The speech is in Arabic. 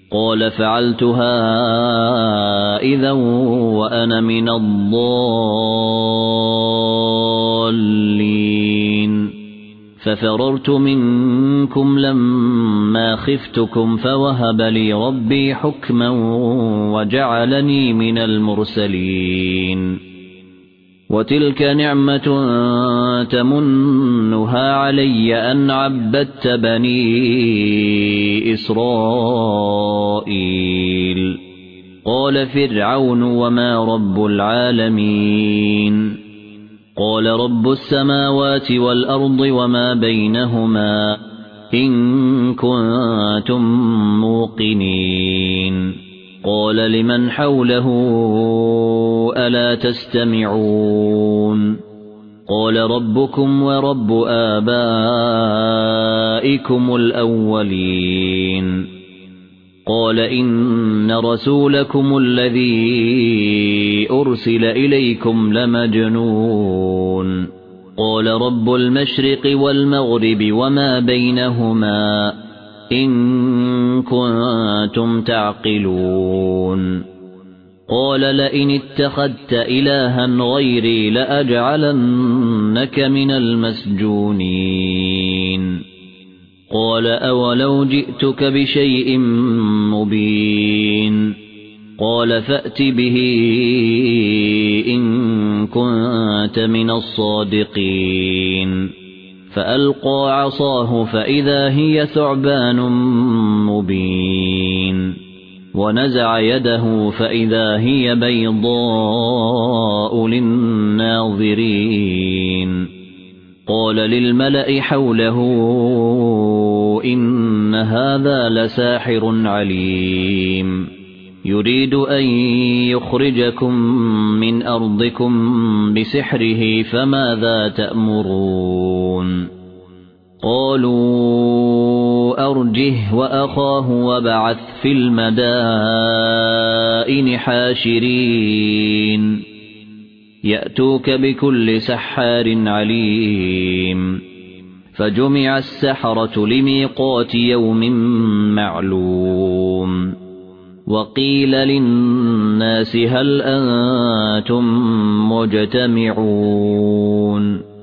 قال فعلتها إذا وأنا من الضالين ففررت منكم لما خفتكم فوهب لي ربي حكما وجعلني من المرسلين وتلك نعمة تمنها علي أن عبدت بني إسرائيل قال فرعون وما رب العالمين قال رب السماوات والأرض وما بينهما إن كنتم موقنين قال لمن حوله ألا تستمعون قال ربكم ورب آبائكم الأولين قال إن رسولكم الذي أرسل إليكم لمجنون قال رب المشرق والمغرب وما بينهما إن كنتم تعقلون قال لئن اتخذت إلها غيري لأجعلنك من المسجونين قال أولو جئتك بشيء مبين قال فأت به إن كنت من الصادقين فألقى عصاه فإذا هي ثعبان مبين ونزع يده فإذا هي بيضاء للناظرين قال للملأ حوله إن هذا لساحر عليم يريد أن يخرجكم من أرضكم بسحره فماذا تأمرون قالوا أرجه وأخاه وابعث في المدائن حاشرين يأتوك بكل سحار عليم فجمع السحرة لميقات يوم معلوم وقيل للناس هل أنتم مجتمعون